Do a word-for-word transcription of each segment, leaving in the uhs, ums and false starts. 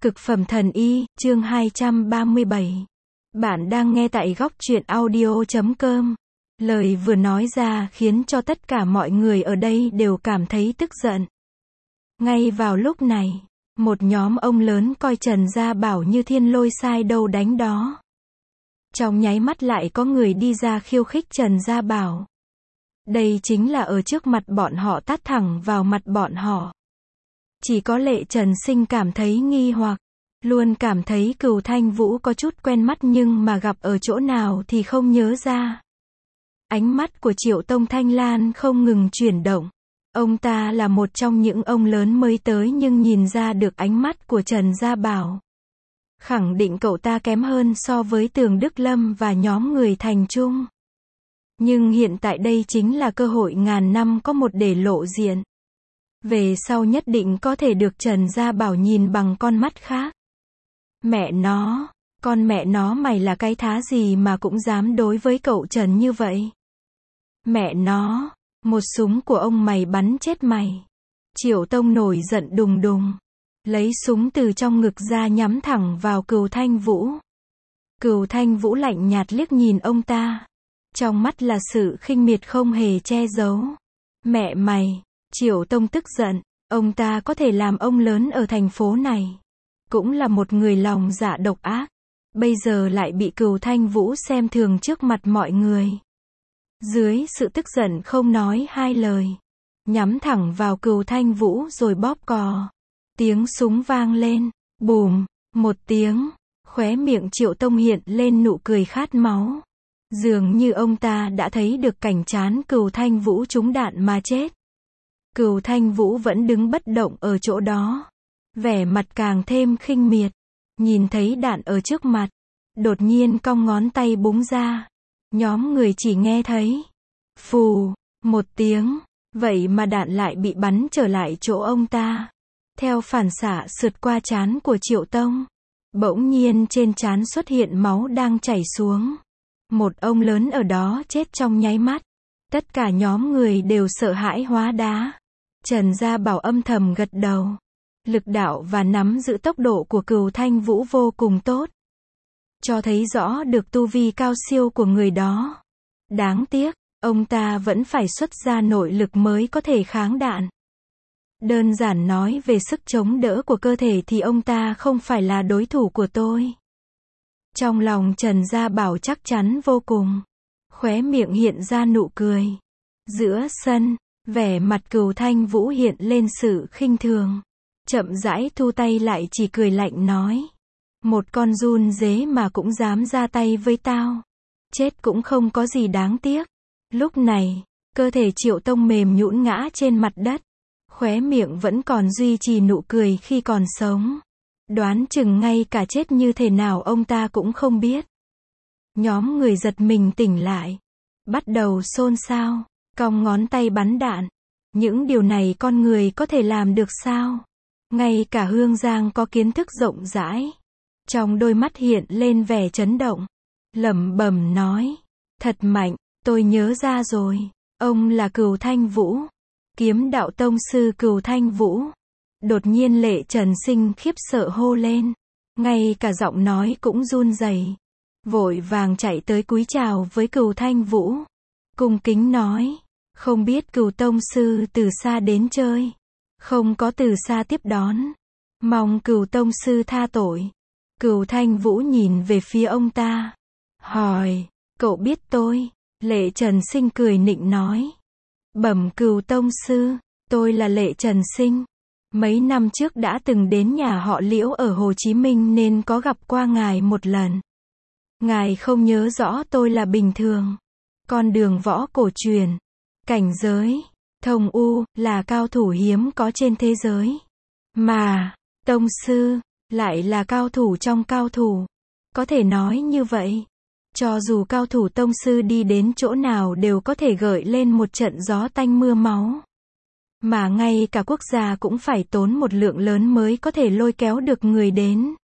Cực phẩm thần y, chương hai trăm ba mươi bảy. Bạn đang nghe tại góc truyện audio chấm com. Lời vừa nói ra khiến cho tất cả mọi người ở đây đều cảm thấy tức giận. Ngay vào lúc này, một nhóm ông lớn coi Trần Gia Bảo như thiên lôi sai đâu đánh đó. Trong nháy mắt lại có người đi ra khiêu khích Trần Gia Bảo. Đây chính là ở trước mặt bọn họ tát thẳng vào mặt bọn họ. Chỉ có Lệ Trần Sinh cảm thấy nghi hoặc, luôn cảm thấy Cửu Thanh Vũ có chút quen mắt nhưng mà gặp ở chỗ nào thì không nhớ ra. Ánh mắt của Triệu Tông Thanh Lan không ngừng chuyển động. Ông ta là một trong những ông lớn mới tới nhưng nhìn ra được ánh mắt của Trần Gia Bảo. Khẳng định cậu ta kém hơn so với Tường Đức Lâm và nhóm người Thành Trung. Nhưng hiện tại đây chính là cơ hội ngàn năm có một để lộ diện. Về sau nhất định có thể được Trần Gia Bảo nhìn bằng con mắt khác. Mẹ nó, con mẹ nó mày là cái thá gì mà cũng dám đối với cậu Trần như vậy? Mẹ nó, một súng của ông mày bắn chết mày. Triệu Tông nổi giận đùng đùng, lấy súng từ trong ngực ra nhắm thẳng vào Cửu Thanh Vũ. Cửu Thanh Vũ lạnh nhạt liếc nhìn ông ta. Trong mắt là sự khinh miệt không hề che giấu. Mẹ mày! Triệu Tông tức giận, ông ta có thể làm ông lớn ở thành phố này. Cũng là một người lòng dạ độc ác. Bây giờ lại bị Cửu Thanh Vũ xem thường trước mặt mọi người. Dưới sự tức giận không nói hai lời. Nhắm thẳng vào Cửu Thanh Vũ rồi bóp cò. Tiếng súng vang lên, bùm, một tiếng. Khóe miệng Triệu Tông hiện lên nụ cười khát máu. Dường như ông ta đã thấy được cảnh trán Cửu Thanh Vũ trúng đạn mà chết. Cửu Thanh Vũ vẫn đứng bất động ở chỗ đó. Vẻ mặt càng thêm khinh miệt. Nhìn thấy đạn ở trước mặt. Đột nhiên cong ngón tay búng ra. Nhóm người chỉ nghe thấy. Phù, một tiếng. Vậy mà đạn lại bị bắn trở lại chỗ ông ta. Theo phản xạ sượt qua trán của Triệu Tông. Bỗng nhiên trên trán xuất hiện máu đang chảy xuống. Một ông lớn ở đó chết trong nháy mắt. Tất cả nhóm người đều sợ hãi hóa đá. Trần Gia Bảo âm thầm gật đầu. Lực đạo và nắm giữ tốc độ của Cửu Thanh Vũ vô cùng tốt. Cho thấy rõ được tu vi cao siêu của người đó. Đáng tiếc, ông ta vẫn phải xuất ra nội lực mới có thể kháng đạn. Đơn giản nói về sức chống đỡ của cơ thể thì ông ta không phải là đối thủ của tôi. Trong lòng Trần Gia Bảo chắc chắn vô cùng. Khóe miệng hiện ra nụ cười. Giữa sân, vẻ mặt Cửu Thanh Vũ hiện lên sự khinh thường. Chậm rãi thu tay lại chỉ cười lạnh nói. Một con giun dế mà cũng dám ra tay với tao. Chết cũng không có gì đáng tiếc. Lúc này, cơ thể Triệu Tông mềm nhũn ngã trên mặt đất. Khóe miệng vẫn còn duy trì nụ cười khi còn sống. Đoán chừng ngay cả chết như thế nào ông ta cũng không biết. Nhóm người giật mình tỉnh lại. Bắt đầu xôn xao, cong ngón tay bắn đạn. Những điều này con người có thể làm được sao? Ngay cả Hương Giang có kiến thức rộng rãi. Trong đôi mắt hiện lên vẻ chấn động. Lẩm bẩm nói. Thật mạnh, tôi nhớ ra rồi. Ông là Cửu Thanh Vũ. Kiếm đạo tông sư Cửu Thanh Vũ. Đột nhiên Lệ Trần Sinh khiếp sợ hô lên. Ngay cả giọng nói cũng run rẩy. Vội vàng chạy tới cúi chào với Cửu Thanh Vũ. Cung kính nói. Không biết Cửu tông sư từ xa đến chơi. Không có từ xa tiếp đón. Mong Cửu tông sư tha tội. Cửu Thanh Vũ nhìn về phía ông ta. Hỏi. Cậu biết tôi? Lệ Trần Sinh cười nịnh nói. Bẩm Cửu tông sư. Tôi là Lệ Trần Sinh. Mấy năm trước đã từng đến nhà họ Liễu ở Hồ Chí Minh nên có gặp qua ngài một lần. Ngài không nhớ rõ tôi là bình thường. Con đường võ cổ truyền. Cảnh giới. Thông U, là cao thủ hiếm có trên thế giới. Mà, tông sư, lại là cao thủ trong cao thủ. Có thể nói như vậy. Cho dù cao thủ tông sư đi đến chỗ nào đều có thể gợi lên một trận gió tanh mưa máu. Mà ngay cả quốc gia cũng phải tốn một lượng lớn mới có thể lôi kéo được người đến.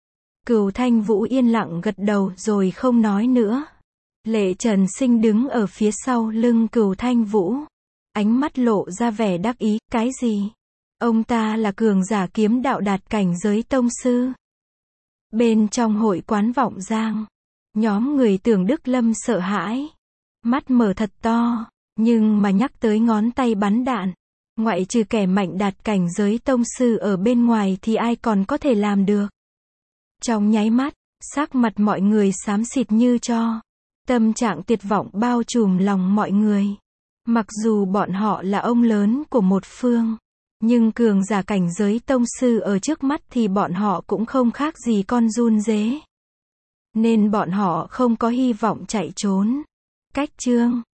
Cửu Thanh Vũ yên lặng gật đầu rồi không nói nữa. Lệ Trần Sinh đứng ở phía sau lưng Cửu Thanh Vũ. Ánh mắt lộ ra vẻ đắc ý, cái gì? Ông ta là cường giả kiếm đạo đạt cảnh giới tông sư. Bên trong hội quán Vọng Giang, nhóm người Tưởng Đức Lâm sợ hãi, mắt mở thật to, nhưng mà nhắc tới ngón tay bắn đạn, ngoại trừ kẻ mạnh đạt cảnh giới tông sư ở bên ngoài thì ai còn có thể làm được. Trong nháy mắt, sắc mặt mọi người xám xịt như tro, tâm trạng tuyệt vọng bao trùm lòng mọi người. Mặc dù bọn họ là ông lớn của một phương, nhưng cường giả cảnh giới tông sư ở trước mắt thì bọn họ cũng không khác gì con giun dế. Nên bọn họ không có hy vọng chạy trốn. Cách chương